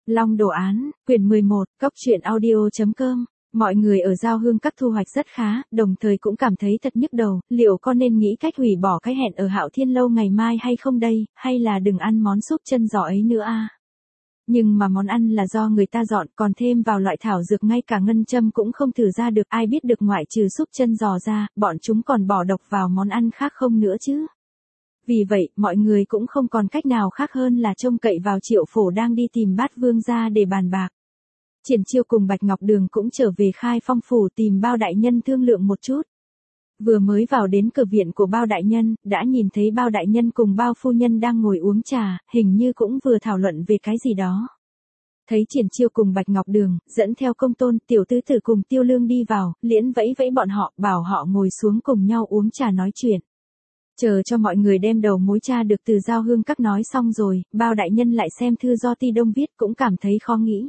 Long Đồ Án, quyển 11, cóc truyện audio.com. Mọi người ở Giao Hương Các thu hoạch rất khá, đồng thời cũng cảm thấy thật nhức đầu, liệu có nên nghĩ cách hủy bỏ cái hẹn ở Hạo Thiên Lâu ngày mai hay không đây, hay là đừng ăn món súp chân giò ấy nữa à? Nhưng mà món ăn là do người ta dọn, còn thêm vào loại thảo dược ngay cả ngân châm cũng không thử ra được, ai biết được ngoại trừ súp chân giò ra, bọn chúng còn bỏ độc vào món ăn khác không nữa chứ. Vì vậy, mọi người cũng không còn cách nào khác hơn là trông cậy vào Triệu Phổ đang đi tìm Bát Vương ra để bàn bạc. Triển Chiêu cùng Bạch Ngọc Đường cũng trở về Khai Phong phủ tìm Bao đại nhân thương lượng một chút. Vừa mới vào đến cửa viện của Bao đại nhân, đã nhìn thấy Bao đại nhân cùng Bao phu nhân đang ngồi uống trà, hình như cũng vừa thảo luận về cái gì đó. Thấy Triển Chiêu cùng Bạch Ngọc Đường, dẫn theo Công Tôn, Tiểu Tứ Tử cùng Tiêu Lương đi vào, liễn vẫy vẫy bọn họ, bảo họ ngồi xuống cùng nhau uống trà nói chuyện. Chờ cho mọi người đem đầu mối cha được từ Giao Hương Các nói xong rồi, Bao đại nhân lại xem thư do Ti Đông viết cũng cảm thấy khó nghĩ.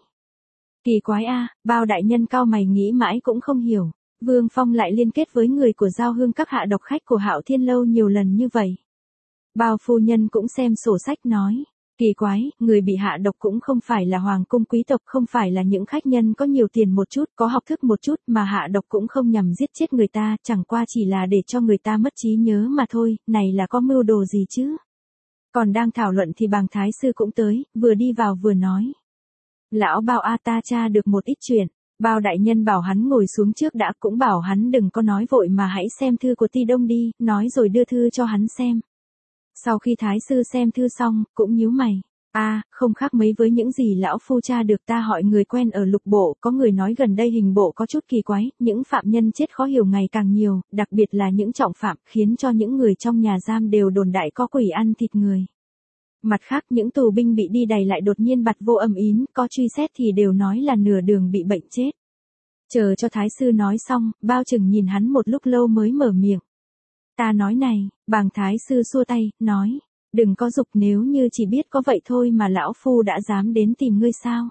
Kỳ quái a, Bao đại nhân cau mày nghĩ mãi cũng không hiểu, Vương Phong lại liên kết với người của Giao Hương Các hạ độc khách của Hạo Thiên Lâu nhiều lần như vậy. Bao phu nhân cũng xem sổ sách nói, kỳ quái, người bị hạ độc cũng không phải là hoàng cung quý tộc, không phải là những khách nhân có nhiều tiền một chút, có học thức một chút, mà hạ độc cũng không nhằm giết chết người ta, chẳng qua chỉ là để cho người ta mất trí nhớ mà thôi, này là có mưu đồ gì chứ? Còn đang thảo luận thì Bàng Thái Sư cũng tới, vừa đi vào vừa nói. Lão Bao a, ta tra được một ít chuyện. Bao đại nhân bảo hắn ngồi xuống trước đã, cũng bảo hắn đừng có nói vội mà hãy xem thư của Ti Đông đi, nói rồi đưa thư cho hắn xem. Sau khi Thái Sư xem thư xong, cũng nhíu mày. Không khác mấy với những gì lão phu tra được, ta hỏi người quen ở Lục Bộ, có người nói gần đây hình bộ có chút kỳ quái, những phạm nhân chết khó hiểu ngày càng nhiều, đặc biệt là những trọng phạm, khiến cho những người trong nhà giam đều đồn đại có quỷ ăn thịt người. Mặt khác, những tù binh bị đi đày lại đột nhiên bặt vô âm ín, có truy xét thì đều nói là nửa đường bị bệnh chết. Chờ cho Thái Sư nói xong, Bao Trừng nhìn hắn một lúc lâu mới mở miệng. Ta nói này, Bàng Thái Sư xua tay, nói, đừng có dục, nếu như chỉ biết có vậy thôi mà lão phu đã dám đến tìm ngươi sao?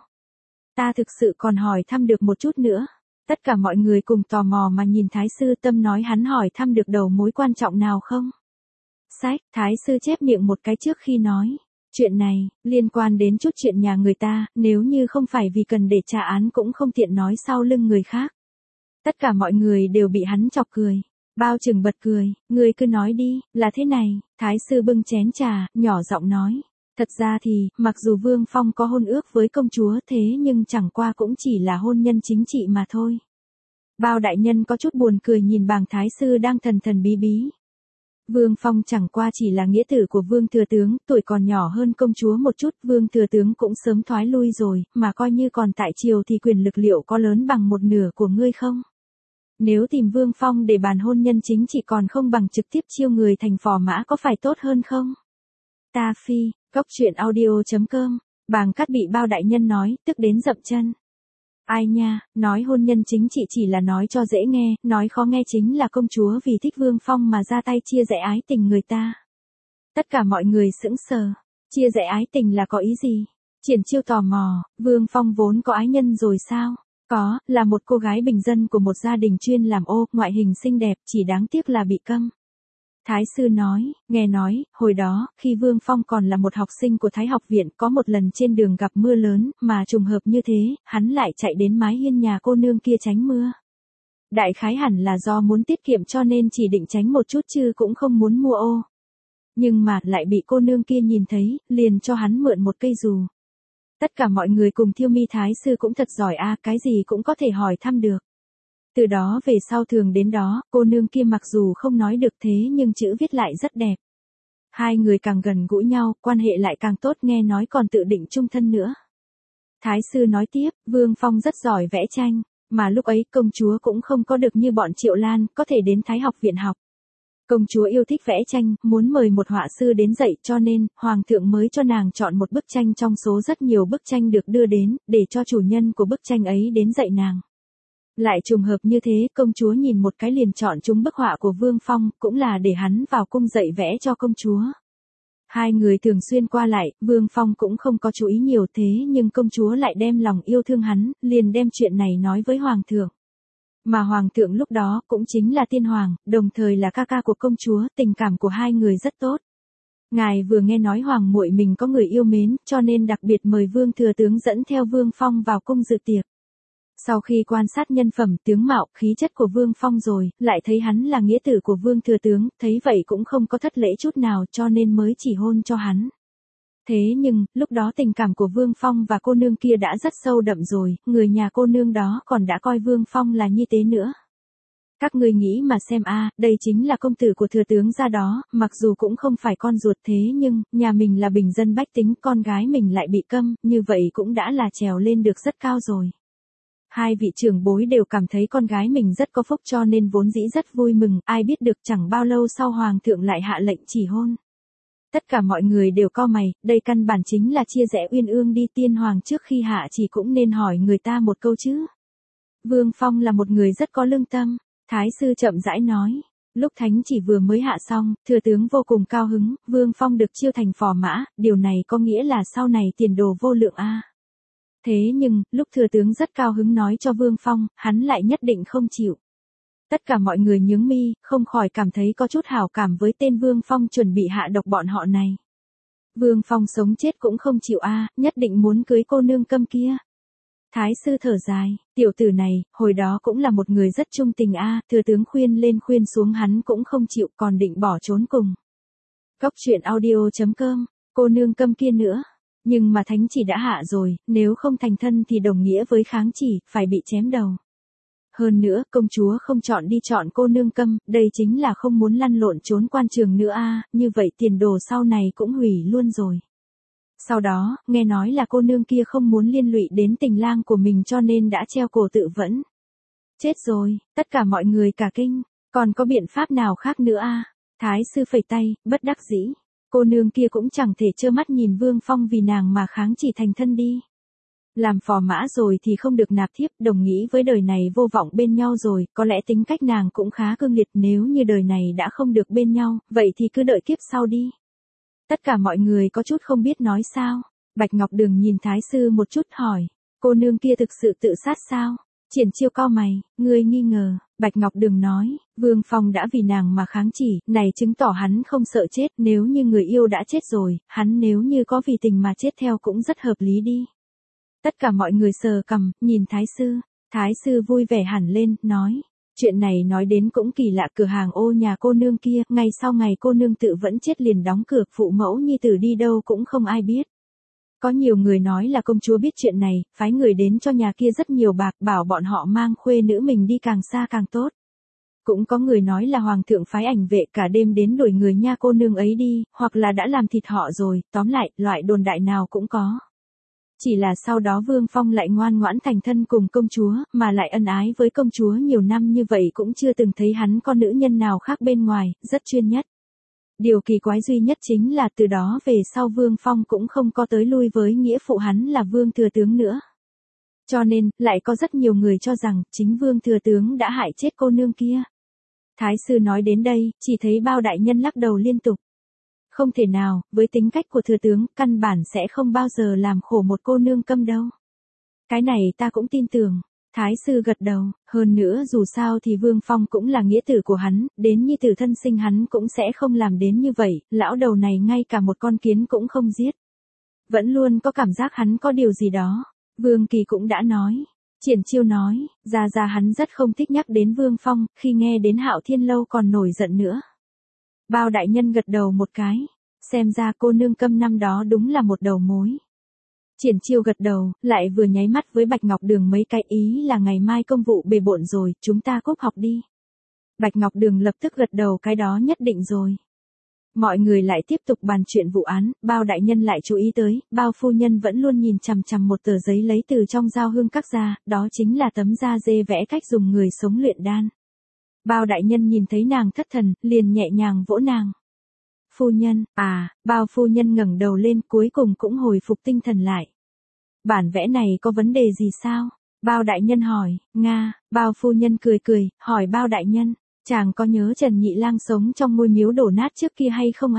Ta thực sự còn hỏi thăm được một chút nữa. Tất cả mọi người cùng tò mò mà nhìn Thái Sư, tâm nói hắn hỏi thăm được đầu mối quan trọng nào không? Sách, Thái Sư chép miệng một cái trước khi nói. Chuyện này, liên quan đến chút chuyện nhà người ta, nếu như không phải vì cần để trả án cũng không tiện nói sau lưng người khác. Tất cả mọi người đều bị hắn chọc cười. Bao Trừng bật cười, ngươi cứ nói đi, là thế này, Thái Sư bưng chén trà, nhỏ giọng nói. Thật ra thì, mặc dù Vương Phong có hôn ước với công chúa thế nhưng chẳng qua cũng chỉ là hôn nhân chính trị mà thôi. Bao đại nhân có chút buồn cười nhìn Bàng Thái Sư đang thần thần bí bí. Vương Phong chẳng qua chỉ là nghĩa tử của Vương Thừa Tướng, tuổi còn nhỏ hơn công chúa một chút, Vương Thừa Tướng cũng sớm thoái lui rồi, mà coi như còn tại triều thì quyền lực liệu có lớn bằng một nửa của ngươi không? Nếu tìm Vương Phong để bàn hôn nhân chính chỉ còn không bằng trực tiếp chiêu người thành phò mã có phải tốt hơn không? Ta phi, cóc truyện audio.com, Bàng Cát bị Bao đại nhân nói, tức đến dậm chân. Ai nha, nói hôn nhân chính trị chỉ là nói cho dễ nghe, nói khó nghe chính là công chúa vì thích Vương Phong mà ra tay chia rẽ ái tình người ta. Tất cả mọi người sững sờ, chia rẽ ái tình là có ý gì? Triển Chiêu tò mò, Vương Phong vốn có ái nhân rồi sao? Có, là một cô gái bình dân của một gia đình chuyên làm ô, ngoại hình xinh đẹp, chỉ đáng tiếc là bị câm. Thái Sư nói, nghe nói, hồi đó, khi Vương Phong còn là một học sinh của Thái học viện, có một lần trên đường gặp mưa lớn, mà trùng hợp như thế, hắn lại chạy đến mái hiên nhà cô nương kia tránh mưa. Đại khái hẳn là do muốn tiết kiệm cho nên chỉ định tránh một chút chứ cũng không muốn mua ô. Nhưng mà, lại bị cô nương kia nhìn thấy, liền cho hắn mượn một cây dù. Tất cả mọi người cùng thiêu mi Thái Sư cũng thật giỏi cái gì cũng có thể hỏi thăm được. Từ đó về sau thường đến đó, cô nương kia mặc dù không nói được thế nhưng chữ viết lại rất đẹp. Hai người càng gần gũi nhau, quan hệ lại càng tốt, nghe nói còn tự định chung thân nữa. Thái Sư nói tiếp, Vương Phong rất giỏi vẽ tranh, mà lúc ấy công chúa cũng không có được như bọn Triệu Lan, có thể đến Thái học viện học. Công chúa yêu thích vẽ tranh, muốn mời một họa sư đến dạy cho nên, Hoàng thượng mới cho nàng chọn một bức tranh trong số rất nhiều bức tranh được đưa đến, để cho chủ nhân của bức tranh ấy đến dạy nàng. Lại trùng hợp như thế, công chúa nhìn một cái liền chọn chúng bức họa của Vương Phong, cũng là để hắn vào cung dạy vẽ cho công chúa. Hai người thường xuyên qua lại, Vương Phong cũng không có chú ý nhiều thế nhưng công chúa lại đem lòng yêu thương hắn, liền đem chuyện này nói với Hoàng thượng. Mà Hoàng thượng lúc đó cũng chính là Tiên Hoàng, đồng thời là ca ca của công chúa, tình cảm của hai người rất tốt. Ngài vừa nghe nói hoàng muội mình có người yêu mến, cho nên đặc biệt mời Vương thừa tướng dẫn theo Vương Phong vào cung dự tiệc. Sau khi quan sát nhân phẩm, tướng mạo, khí chất của Vương Phong rồi, lại thấy hắn là nghĩa tử của Vương thừa tướng, thấy vậy cũng không có thất lễ chút nào cho nên mới chỉ hôn cho hắn. Thế nhưng, lúc đó tình cảm của Vương Phong và cô nương kia đã rất sâu đậm rồi, người nhà cô nương đó còn đã coi Vương Phong là như thế nữa. Các ngươi nghĩ mà xem đây chính là công tử của thừa tướng gia đó, mặc dù cũng không phải con ruột thế nhưng, nhà mình là bình dân bách tính, con gái mình lại bị câm, như vậy cũng đã là trèo lên được rất cao rồi. Hai vị trưởng bối đều cảm thấy con gái mình rất có phúc cho nên vốn dĩ rất vui mừng, ai biết được chẳng bao lâu sau hoàng thượng lại hạ lệnh chỉ hôn. Tất cả mọi người đều cau mày, đây căn bản chính là chia rẽ uyên ương đi, tiên hoàng trước khi hạ chỉ cũng nên hỏi người ta một câu chứ. Vương Phong là một người rất có lương tâm, Thái sư chậm rãi nói. Lúc thánh chỉ vừa mới hạ xong, thừa tướng vô cùng cao hứng, Vương Phong được chiêu thành phò mã, điều này có nghĩa là sau này tiền đồ vô lượng Thế nhưng, lúc thừa tướng rất cao hứng nói cho Vương Phong, hắn lại nhất định không chịu. Tất cả mọi người nhướng mi, không khỏi cảm thấy có chút hảo cảm với tên Vương Phong chuẩn bị hạ độc bọn họ này. Vương Phong sống chết cũng không chịu nhất định muốn cưới cô nương câm kia. Thái sư thở dài, tiểu tử này, hồi đó cũng là một người rất trung tình thừa tướng khuyên lên khuyên xuống hắn cũng không chịu còn định bỏ trốn cùng. Cốc truyện audio.com, cô nương câm kia nữa. Nhưng mà thánh chỉ đã hạ rồi, nếu không thành thân thì đồng nghĩa với kháng chỉ, phải bị chém đầu. Hơn nữa, công chúa không chọn đi chọn cô nương câm, đây chính là không muốn lăn lộn trốn quan trường nữa như vậy tiền đồ sau này cũng hủy luôn rồi. Sau đó, nghe nói là cô nương kia không muốn liên lụy đến tình lang của mình cho nên đã treo cổ tự vẫn. Chết rồi, tất cả mọi người cả kinh, còn có biện pháp nào khác nữa Thái sư phẩy tay, bất đắc dĩ. Cô nương kia cũng chẳng thể trơ mắt nhìn Vương Phong vì nàng mà kháng chỉ thành thân đi. Làm phò mã rồi thì không được nạp thiếp, đồng nghĩ với đời này vô vọng bên nhau rồi, có lẽ tính cách nàng cũng khá cương liệt, nếu như đời này đã không được bên nhau, vậy thì cứ đợi kiếp sau đi. Tất cả mọi người có chút không biết nói sao. Bạch Ngọc Đường nhìn Thái sư một chút hỏi, cô nương kia thực sự tự sát sao? Triển Chiêu cau mày, ngươi nghi ngờ. Bạch Ngọc Đường nói, Vương Phong đã vì nàng mà kháng chỉ, này chứng tỏ hắn không sợ chết, nếu như người yêu đã chết rồi, hắn nếu như có vì tình mà chết theo cũng rất hợp lý đi. Tất cả mọi người sờ cằm, nhìn Thái sư. Thái sư vui vẻ hẳn lên, nói, chuyện này nói đến cũng kỳ lạ, cửa hàng ô nhà cô nương kia, ngày sau ngày cô nương tự vẫn chết liền đóng cửa, phụ mẫu nhi tử đi đâu cũng không ai biết. Có nhiều người nói là công chúa biết chuyện này, phái người đến cho nhà kia rất nhiều bạc, bảo bọn họ mang khuê nữ mình đi càng xa càng tốt. Cũng có người nói là hoàng thượng phái ảnh vệ cả đêm đến đuổi người nha cô nương ấy đi, hoặc là đã làm thịt họ rồi, tóm lại, loại đồn đại nào cũng có. Chỉ là sau đó Vương Phong lại ngoan ngoãn thành thân cùng công chúa, mà lại ân ái với công chúa nhiều năm như vậy cũng chưa từng thấy hắn con nữ nhân nào khác bên ngoài, rất chuyên nhất. Điều kỳ quái duy nhất chính là từ đó về sau Vương Phong cũng không có tới lui với nghĩa phụ hắn là Vương thừa tướng nữa. Cho nên, lại có rất nhiều người cho rằng, chính Vương thừa tướng đã hại chết cô nương kia. Thái sư nói đến đây, chỉ thấy Bao đại nhân lắc đầu liên tục. Không thể nào, với tính cách của thừa tướng, căn bản sẽ không bao giờ làm khổ một cô nương câm đâu. Cái này ta cũng tin tưởng. Thái sư gật đầu, hơn nữa dù sao thì Vương Phong cũng là nghĩa tử của hắn, đến nhi tử thân sinh hắn cũng sẽ không làm đến như vậy, lão đầu này ngay cả một con kiến cũng không giết. Vẫn luôn có cảm giác hắn có điều gì đó. Vương Kỳ cũng đã nói. Triển Chiêu nói, ra hắn rất không thích nhắc đến Vương Phong, khi nghe đến Hạo Thiên Lâu còn nổi giận nữa. Bao đại nhân gật đầu một cái, xem ra cô nương câm năm đó đúng là một đầu mối. Triển Chiêu gật đầu, lại vừa nháy mắt với Bạch Ngọc Đường mấy cái, ý là ngày mai công vụ bề bộn rồi, chúng ta cúp học đi. Bạch Ngọc Đường lập tức gật đầu, cái đó nhất định rồi. Mọi người lại tiếp tục bàn chuyện vụ án, Bao đại nhân lại chú ý tới, Bao phu nhân vẫn luôn nhìn chằm chằm một tờ giấy lấy từ trong giao hương các ra, đó chính là tấm da dê vẽ cách dùng người sống luyện đan. Bao đại nhân nhìn thấy nàng thất thần, liền nhẹ nhàng vỗ nàng. Phu nhân, Bao phu nhân ngẩng đầu lên, cuối cùng cũng hồi phục tinh thần lại. Bản vẽ này có vấn đề gì sao? Bao đại nhân hỏi. Bao phu nhân cười cười, hỏi Bao đại nhân, chàng có nhớ Trần Nhị Lang sống trong ngôi miếu đổ nát trước kia hay không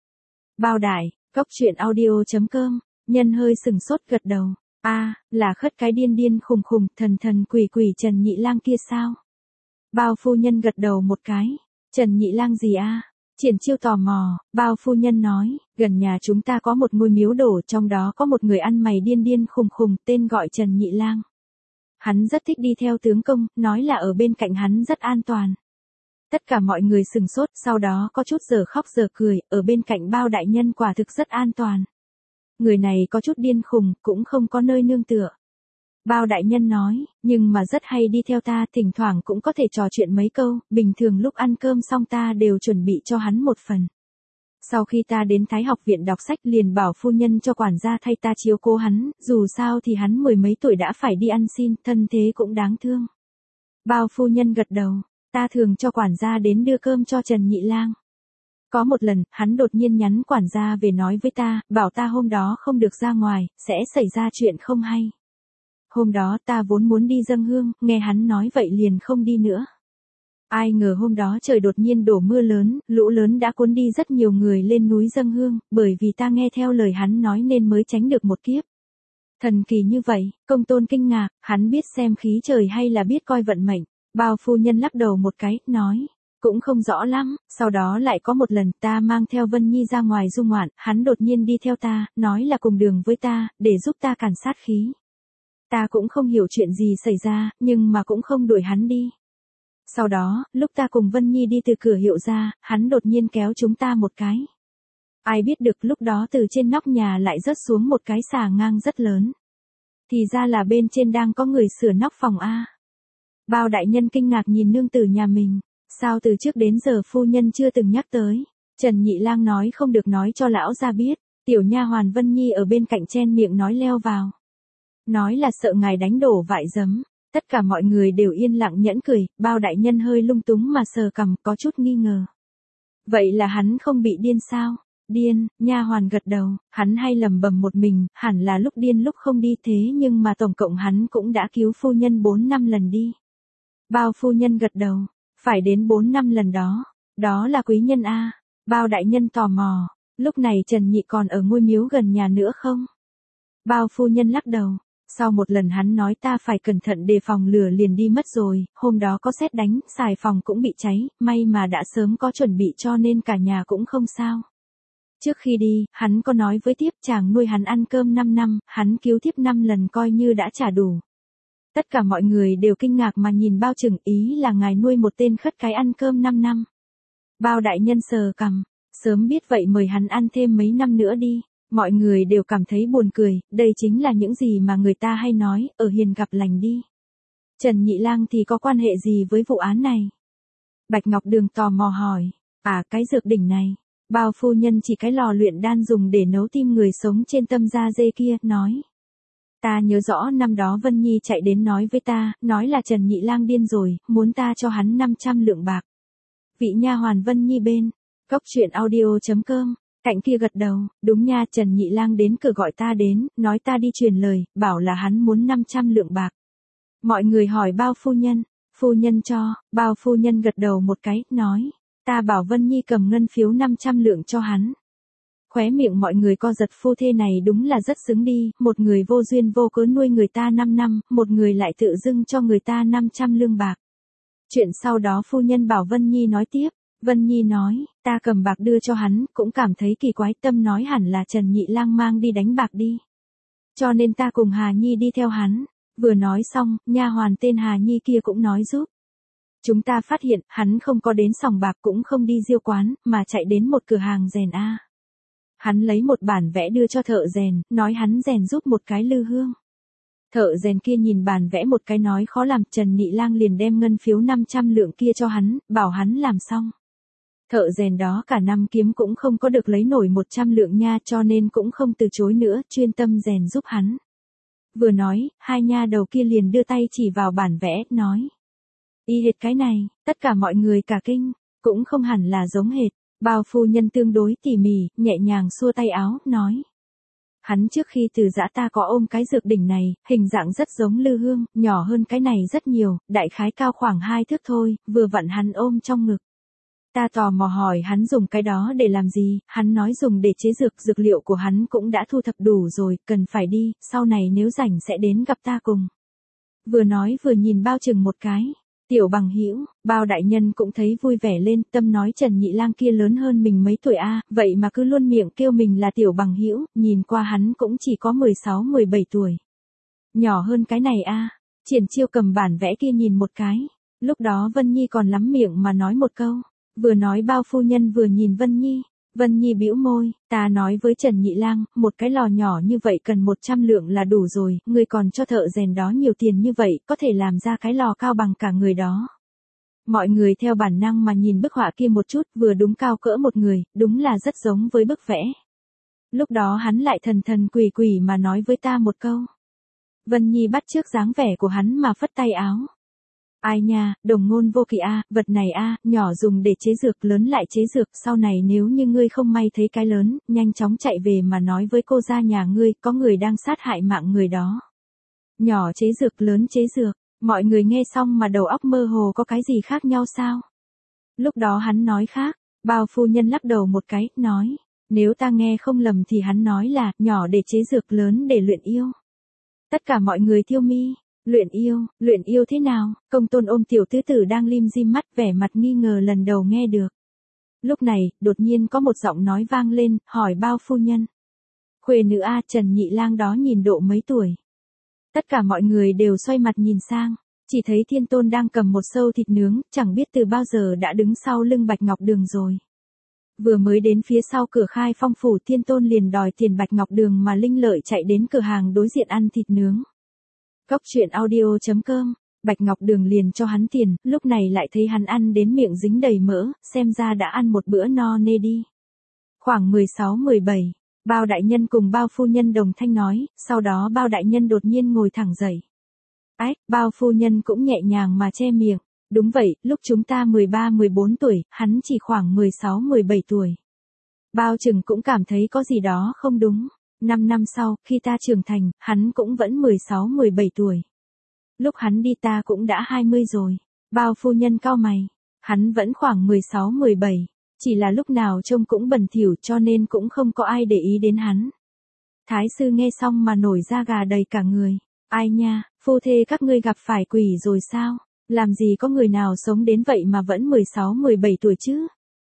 Bao đại, Cốc truyện audio.com, nhân hơi sừng sốt gật đầu. Là khất cái điên khùng khùng, thần quỷ Trần Nhị Lang kia sao? Bao phu nhân gật đầu một cái. Trần Nhị Lang gì Triển Chiêu tò mò, bao phu nhân nói, gần nhà chúng ta có một ngôi miếu đổ, trong đó có một người ăn mày điên điên khùng khùng, tên gọi Trần Nhị Lang. Hắn rất thích đi theo tướng công, nói là ở bên cạnh hắn rất an toàn. Tất cả mọi người sừng sốt, sau đó có chút giờ khóc giờ cười, ở bên cạnh bao đại nhân quả thực rất an toàn. Người này có chút điên khùng, cũng không có nơi nương tựa. Bao đại nhân nói, nhưng mà rất hay đi theo ta, thỉnh thoảng cũng có thể trò chuyện mấy câu, bình thường lúc ăn cơm xong ta đều chuẩn bị cho hắn một phần. Sau khi ta đến Thái học viện đọc sách liền bảo phu nhân cho quản gia thay ta chiếu cố hắn, dù sao thì hắn mười mấy tuổi đã phải đi ăn xin, thân thế cũng đáng thương. Bao phu nhân gật đầu, ta thường cho quản gia đến đưa cơm cho Trần Nhị Lang. Có một lần, hắn đột nhiên nhắn quản gia về nói với ta, bảo ta hôm đó không được ra ngoài, sẽ xảy ra chuyện không hay. Hôm đó ta vốn muốn đi dâng hương, nghe hắn nói vậy liền không đi nữa. Ai ngờ hôm đó trời đột nhiên đổ mưa lớn, lũ lớn đã cuốn đi rất nhiều người lên núi dâng hương, bởi vì ta nghe theo lời hắn nói nên mới tránh được một kiếp. Thần kỳ như vậy, công tôn kinh ngạc, hắn biết xem khí trời hay là biết coi vận mệnh. Bao phu nhân lắc đầu một cái, nói, cũng không rõ lắm, sau đó lại có một lần ta mang theo Vân Nhi ra ngoài du ngoạn, hắn đột nhiên đi theo ta, nói là cùng đường với ta, để giúp ta càn sát khí. Ta cũng không hiểu chuyện gì xảy ra, nhưng mà cũng không đuổi hắn đi. Sau đó, lúc ta cùng Vân Nhi đi từ cửa hiệu ra, hắn đột nhiên kéo chúng ta một cái. Ai biết được lúc đó từ trên nóc nhà lại rớt xuống một cái xà ngang rất lớn. Thì ra là bên trên đang có người sửa nóc phòng A. Bao đại nhân kinh ngạc nhìn nương tử nhà mình, sao từ trước đến giờ phu nhân chưa từng nhắc tới. Trần Nhị Lang nói không được nói cho lão gia biết, tiểu nha hoàn Vân Nhi ở bên cạnh chen miệng nói leo vào. Nói là sợ ngài đánh đổ vại giấm, tất cả mọi người đều yên lặng nhẫn cười, bao đại nhân hơi lung túng mà sờ cằm có chút nghi ngờ. Vậy là hắn không bị điên sao? Điên, nha hoàn gật đầu, hắn hay lẩm bẩm một mình, hẳn là lúc điên lúc không đi thế nhưng mà tổng cộng hắn cũng đã cứu phu nhân 4-5 lần đi. Bao phu nhân gật đầu, phải đến 4-5 lần đó, đó là quý nhân A. Bao đại nhân tò mò, lúc này Trần Nhị còn ở ngôi miếu gần nhà nữa không? Bao phu nhân lắc đầu, sau một lần hắn nói ta phải cẩn thận đề phòng lửa liền đi mất rồi, hôm đó có sét đánh, xài phòng cũng bị cháy, may mà đã sớm có chuẩn bị cho nên cả nhà cũng không sao. Trước khi đi, hắn có nói với tiếp chàng nuôi hắn ăn cơm 5 năm, hắn cứu tiếp 5 lần coi như đã trả đủ. Tất cả mọi người đều kinh ngạc mà nhìn Bao Trừng, ý là ngài nuôi một tên khất cái ăn cơm 5 năm. Bao đại nhân sờ cằm, sớm biết vậy mời hắn ăn thêm mấy năm nữa đi. Mọi người đều cảm thấy buồn cười, đây chính là những gì mà người ta hay nói, ở hiền gặp lành đi. Trần Nhị Lang thì có quan hệ gì với vụ án này? Bạch Ngọc Đường tò mò hỏi, cái dược đỉnh này. Bao phu nhân chỉ cái lò luyện đan dùng để nấu tim người sống trên tâm da dê kia, nói. Ta nhớ rõ năm đó Vân Nhi chạy đến nói với ta, nói là Trần Nhị Lang điên rồi, muốn ta cho hắn 500 lượng bạc. Vị nha hoàn Vân Nhi bên, coctruyện.audio.com, cạnh kia gật đầu, đúng nha, Trần Nhị Lang đến cửa gọi ta đến, nói ta đi truyền lời, bảo là hắn muốn 500 lượng bạc. Mọi người hỏi Bao phu nhân cho, Bao phu nhân gật đầu một cái, nói, ta bảo Vân Nhi cầm ngân phiếu 500 lượng cho hắn. Khóe miệng mọi người co giật, phu thê này đúng là rất xứng đi, một người vô duyên vô cớ nuôi người ta 5 năm, một người lại tự dưng cho người ta 500 lương bạc. Chuyện sau đó phu nhân bảo Vân Nhi nói tiếp, Vân Nhi nói, ta cầm bạc đưa cho hắn, cũng cảm thấy kỳ quái, tâm nói hẳn là Trần Nhị Lang mang đi đánh bạc đi. Cho nên ta cùng Hà Nhi đi theo hắn, vừa nói xong, nha hoàn tên Hà Nhi kia cũng nói giúp. Chúng ta phát hiện, hắn không có đến sòng bạc cũng không đi diêu quán, mà chạy đến một cửa hàng rèn A. Hắn lấy một bản vẽ đưa cho thợ rèn, nói hắn rèn giúp một cái lư hương. Thợ rèn kia nhìn bản vẽ một cái nói khó làm, Trần Nhị Lang liền đem ngân phiếu 500 lượng kia cho hắn, bảo hắn làm xong. Thợ rèn đó cả năm kiếm cũng không có được lấy nổi 100 lượng nha, cho nên cũng không từ chối nữa, chuyên tâm rèn giúp hắn. Vừa nói, hai nha đầu kia liền đưa tay chỉ vào bản vẽ, nói. Y hệt cái này, tất cả mọi người cả kinh, cũng không hẳn là giống hệt. Bao phu nhân tương đối tỉ mỉ, nhẹ nhàng xua tay áo, nói. Hắn trước khi từ giã ta có ôm cái dược đỉnh này, hình dạng rất giống lư hương, nhỏ hơn cái này rất nhiều, đại khái cao khoảng 2 thước thôi, vừa vặn hắn ôm trong ngực. Ta tò mò hỏi hắn dùng cái đó để làm gì, hắn nói dùng để chế dược liệu của hắn cũng đã thu thập đủ rồi, cần phải đi, sau này nếu rảnh sẽ đến gặp ta cùng. Vừa nói vừa nhìn Bao Trừng một cái. Tiểu bằng hữu, Bao đại nhân cũng thấy vui vẻ lên, tâm nói Trần Nhị Lang kia lớn hơn mình mấy tuổi a, vậy mà cứ luôn miệng kêu mình là tiểu bằng hữu, nhìn qua hắn cũng chỉ có 16-17 tuổi. Nhỏ hơn cái này a. Triển Chiêu cầm bản vẽ kia nhìn một cái. Lúc đó Vân Nhi còn lắm miệng mà nói một câu, vừa nói Bao phu nhân vừa nhìn Vân Nhi. Vân Nhi bĩu môi, ta nói với Trần Nhị Lang, một cái lò nhỏ như vậy cần 100 lượng là đủ rồi, ngươi còn cho thợ rèn đó nhiều tiền như vậy, có thể làm ra cái lò cao bằng cả người đó. Mọi người theo bản năng mà nhìn bức họa kia một chút, vừa đúng cao cỡ một người, đúng là rất giống với bức vẽ. Lúc đó hắn lại thần thần quỷ quỷ mà nói với ta một câu. Vân Nhi bắt chước dáng vẻ của hắn mà phất tay áo. Ai nha, đồng ngôn vô kỵ a, vật này a, nhỏ dùng để chế dược, lớn lại chế dược, sau này nếu như ngươi không may thấy cái lớn, nhanh chóng chạy về mà nói với cô gia nhà ngươi, có người đang sát hại mạng người đó. Nhỏ chế dược, lớn chế dược, mọi người nghe xong mà đầu óc mơ hồ, có cái gì khác nhau sao? Lúc đó hắn nói khác, Bao phu nhân lắc đầu một cái, nói, nếu ta nghe không lầm thì hắn nói là, nhỏ để chế dược, lớn để luyện yêu. Tất cả mọi người thiêu mi. Luyện yêu thế nào? Công Tôn ôm tiểu tứ tử đang lim dim mắt, vẻ mặt nghi ngờ lần đầu nghe được. Lúc này, đột nhiên có một giọng nói vang lên, hỏi Bao phu nhân. Khuê nữ a, Trần Nhị Lang đó nhìn độ mấy tuổi? Tất cả mọi người đều xoay mặt nhìn sang, chỉ thấy Thiên Tôn đang cầm một sâu thịt nướng, chẳng biết từ bao giờ đã đứng sau lưng Bạch Ngọc Đường rồi. Vừa mới đến phía sau cửa Khai Phong phủ, Thiên Tôn liền đòi tiền Bạch Ngọc Đường mà linh lợi chạy đến cửa hàng đối diện ăn thịt nướng. Cốc truyện audio.com, Bạch Ngọc Đường liền cho hắn tiền, lúc này lại thấy hắn ăn đến miệng dính đầy mỡ, xem ra đã ăn một bữa no nê đi. Khoảng 16-17, Bao đại nhân cùng Bao phu nhân đồng thanh nói, sau đó Bao đại nhân đột nhiên ngồi thẳng dậy. Ách, Bao phu nhân cũng nhẹ nhàng mà che miệng, đúng vậy, lúc chúng ta 13-14 tuổi, hắn chỉ khoảng 16-17 tuổi. Bao Trừng cũng cảm thấy có gì đó không đúng. 5 năm sau, khi ta trưởng thành, hắn cũng vẫn 16-17 tuổi. Lúc hắn đi ta cũng đã 20 rồi. Bao phu nhân cau mày. Hắn vẫn khoảng 16-17. Chỉ là lúc nào trông cũng bẩn thỉu cho nên cũng không có ai để ý đến hắn. Thái sư nghe xong mà nổi da gà đầy cả người. Ai nha, phu thê các ngươi gặp phải quỷ rồi sao? Làm gì có người nào sống đến vậy mà vẫn 16-17 tuổi chứ?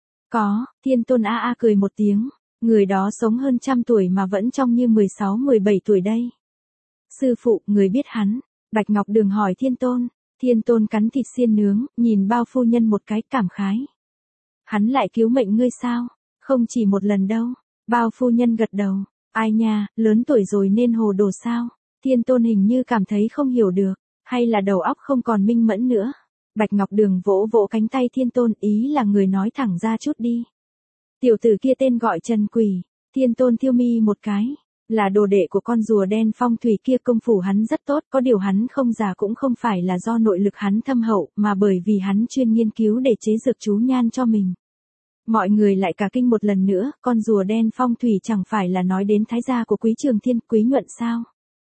Có, Thiên Tôn a a cười một tiếng. Người đó sống hơn 100 tuổi mà vẫn trông như 16-17 tuổi đây. Sư phụ, người biết hắn. Bạch Ngọc Đường hỏi Thiên Tôn. Thiên Tôn cắn thịt xiên nướng, nhìn Bao phu nhân một cái, cảm khái. Hắn lại cứu mệnh ngươi sao? Không chỉ một lần đâu. Bao phu nhân gật đầu. Ai nha, lớn tuổi rồi nên hồ đồ sao? Thiên Tôn hình như cảm thấy không hiểu được. Hay là đầu óc không còn minh mẫn nữa. Bạch Ngọc Đường vỗ vỗ cánh tay Thiên Tôn, ý là người nói thẳng ra chút đi. Tiểu tử kia tên gọi Trần Quỷ. Thiên Tôn thiêu mi một cái. Là đồ đệ của con rùa đen phong thủy kia, công phu hắn rất tốt, có điều hắn không già cũng không phải là do nội lực hắn thâm hậu, mà bởi vì hắn chuyên nghiên cứu để chế dược chú nhan cho mình. Mọi người lại cả kinh một lần nữa, con rùa đen phong thủy chẳng phải là nói đến thái gia của Quý Trường Thiên, Quý Nhuận sao?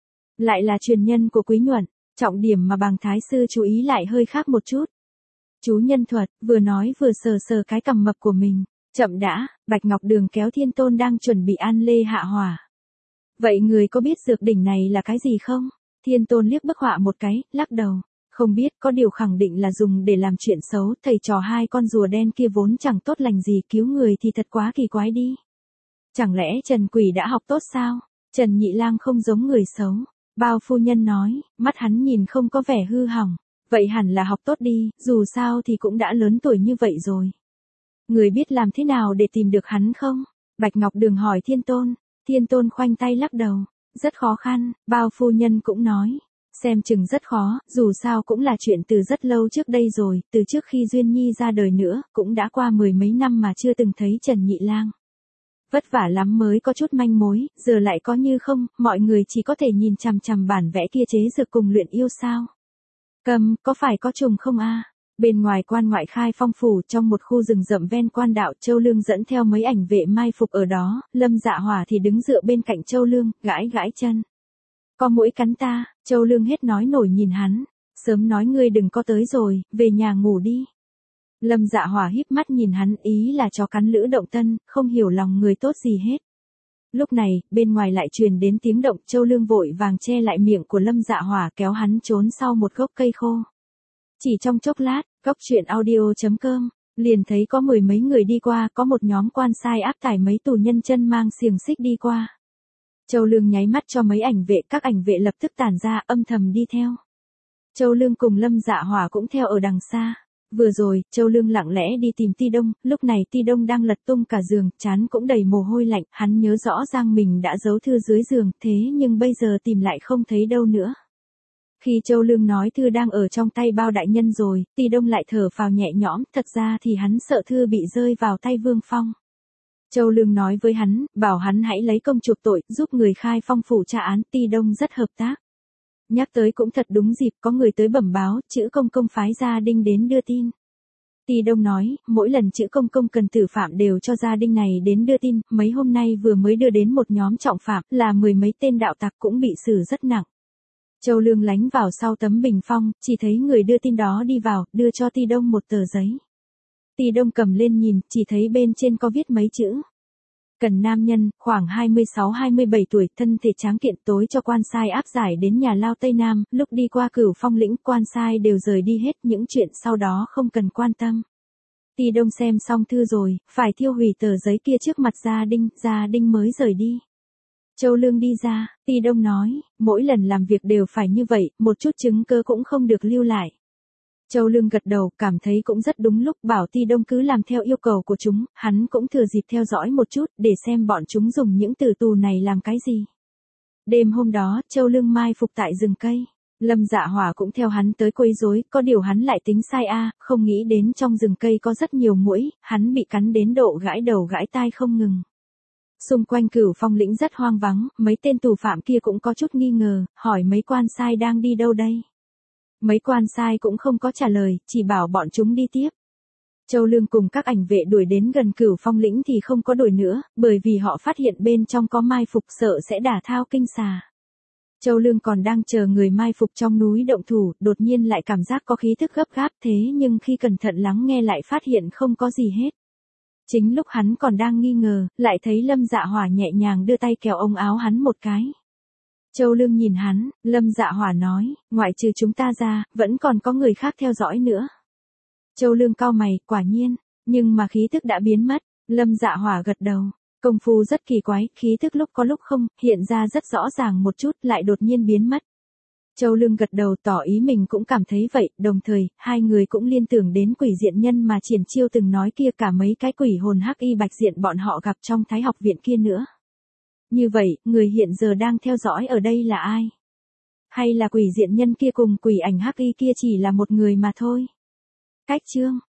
Lại là truyền nhân của Quý Nhuận, trọng điểm mà bàng thái sư chú ý lại hơi khác một chút. Chú nhân thuật, vừa nói vừa sờ sờ cái cằm mập của mình. Chậm đã, Bạch Ngọc Đường kéo Thiên Tôn đang chuẩn bị an lê hạ hỏa. Vậy người có biết dược đỉnh này là cái gì không? Thiên Tôn liếc bức họa một cái, lắc đầu. Không biết, có điều khẳng định là dùng để làm chuyện xấu, thầy trò hai con rùa đen kia vốn chẳng tốt lành gì, cứu người thì thật quá kỳ quái đi. Chẳng lẽ Trần Quỷ đã học tốt sao? Trần Nhị Lang không giống người xấu. Bao phu nhân nói, mắt hắn nhìn không có vẻ hư hỏng. Vậy hẳn là học tốt đi, dù sao thì cũng đã lớn tuổi như vậy rồi. Người biết làm thế nào để tìm được hắn không? Bạch Ngọc Đường hỏi Thiên Tôn. Thiên Tôn khoanh tay lắc đầu. Rất khó khăn, Bao phu nhân cũng nói. Xem chừng rất khó, dù sao cũng là chuyện từ rất lâu trước đây rồi, từ trước khi Duyên Nhi ra đời nữa, cũng đã qua 10 mấy năm mà chưa từng thấy Trần Nhị Lang. Vất vả lắm mới có chút manh mối, giờ lại có như không, mọi người chỉ có thể nhìn chằm chằm bản vẽ kia chế dược cùng luyện yêu sao. Cầm, có phải có trùng không a? Bên ngoài quan ngoại Khai Phong phủ, trong một khu rừng rậm ven quan đạo, Châu Lương dẫn theo mấy ảnh vệ mai phục ở đó, Lâm Dạ Hỏa thì đứng dựa bên cạnh Châu Lương, gãi gãi chân. Có muỗi cắn ta, Châu Lương hết nói nổi nhìn hắn, sớm nói ngươi đừng có tới rồi, về nhà ngủ đi. Lâm Dạ Hỏa híp mắt nhìn hắn, ý là chó cắn lữ động tân, không hiểu lòng người tốt gì hết. Lúc này, bên ngoài lại truyền đến tiếng động, Châu Lương vội vàng che lại miệng của Lâm Dạ Hỏa, kéo hắn trốn sau một gốc cây khô. Chỉ trong chốc lát, Cóc Truyện Audio.com liền thấy có mười mấy người đi qua, có một nhóm quan sai áp tải mấy tù nhân chân mang xiềng xích đi qua. Châu Lương nháy mắt cho mấy ảnh vệ, các ảnh vệ lập tức tản ra, âm thầm đi theo. Châu Lương cùng Lâm Dạ Hỏa cũng theo ở đằng xa. Vừa rồi, Châu Lương lặng lẽ đi tìm Ti Đông, lúc này Ti Đông đang lật tung cả giường, trán cũng đầy mồ hôi lạnh, hắn nhớ rõ ràng mình đã giấu thư dưới giường, thế nhưng bây giờ tìm lại không thấy đâu nữa. Khi Châu Lương nói thư đang ở trong tay Bao đại nhân rồi, Ti Đông lại thở phào nhẹ nhõm, thật ra thì hắn sợ thư bị rơi vào tay Vương Phong. Châu Lương nói với hắn, bảo hắn hãy lấy công chuộc tội, giúp người khai Phong phủ tra án, Ti Đông rất hợp tác. Nhắc tới cũng thật đúng dịp, có người tới bẩm báo, Chữ Công Công phái Gia Đinh đến đưa tin. Ti Đông nói, mỗi lần Chữ Công Công cần tử phạm đều cho gia đình này đến đưa tin, mấy hôm nay vừa mới đưa đến một nhóm trọng phạm, là mười mấy tên đạo tặc cũng bị xử rất nặng. Châu Lương lánh vào sau tấm bình phong, chỉ thấy người đưa tin đó đi vào, đưa cho Ti Đông một tờ giấy. Ti Đông cầm lên nhìn, chỉ thấy bên trên có viết mấy chữ. Cần nam nhân, khoảng 26-27 tuổi, thân thể tráng kiện, tối cho quan sai áp giải đến nhà lao Tây Nam, lúc đi qua Cửu Phong lĩnh, quan sai đều rời đi hết, những chuyện sau đó không cần quan tâm. Ti Đông xem xong thư rồi, phải thiêu hủy tờ giấy kia trước mặt Gia Đinh mới rời đi. Châu Lương đi ra, Ti Đông nói, mỗi lần làm việc đều phải như vậy, một chút chứng cứ cũng không được lưu lại. Châu Lương gật đầu, cảm thấy cũng rất đúng lúc, bảo Ti Đông cứ làm theo yêu cầu của chúng, hắn cũng thừa dịp theo dõi một chút, để xem bọn chúng dùng những tử tù này làm cái gì. Đêm hôm đó, Châu Lương mai phục tại rừng cây. Lâm Dạ Hỏa cũng theo hắn tới quấy rối, có điều hắn lại tính sai không nghĩ đến trong rừng cây có rất nhiều muỗi, hắn bị cắn đến độ gãi đầu gãi tai không ngừng. Xung quanh Cửu Phong lĩnh rất hoang vắng, mấy tên tù phạm kia cũng có chút nghi ngờ, hỏi mấy quan sai đang đi đâu đây. Mấy quan sai cũng không có trả lời, chỉ bảo bọn chúng đi tiếp. Châu Lương cùng các ảnh vệ đuổi đến gần Cửu Phong lĩnh thì không có đuổi nữa, bởi vì họ phát hiện bên trong có mai phục, sợ sẽ đả thao kinh xà. Châu Lương còn đang chờ người mai phục trong núi động thủ, đột nhiên lại cảm giác có khí thức gấp gáp, thế nhưng khi cẩn thận lắng nghe lại phát hiện không có gì hết. Chính lúc hắn còn đang nghi ngờ, lại thấy Lâm Dạ Hỏa nhẹ nhàng đưa tay kéo ống áo hắn một cái. Châu Lương nhìn hắn, Lâm Dạ Hỏa nói, ngoại trừ chúng ta ra, vẫn còn có người khác theo dõi nữa. Châu Lương cau mày, quả nhiên, nhưng mà khí thức đã biến mất. Lâm Dạ Hỏa gật đầu, công phu rất kỳ quái, khí thức lúc có lúc không, hiện ra rất rõ ràng một chút, lại đột nhiên biến mất. Châu Lương gật đầu tỏ ý mình cũng cảm thấy vậy, đồng thời, hai người cũng liên tưởng đến quỷ diện nhân mà Triển Chiêu từng nói kia, cả mấy cái quỷ hồn hắc y bạch diện bọn họ gặp trong Thái học viện kia nữa. Như vậy, người hiện giờ đang theo dõi ở đây là ai? Hay là quỷ diện nhân kia cùng quỷ ảnh hắc y kia chỉ là một người mà thôi? Cách chương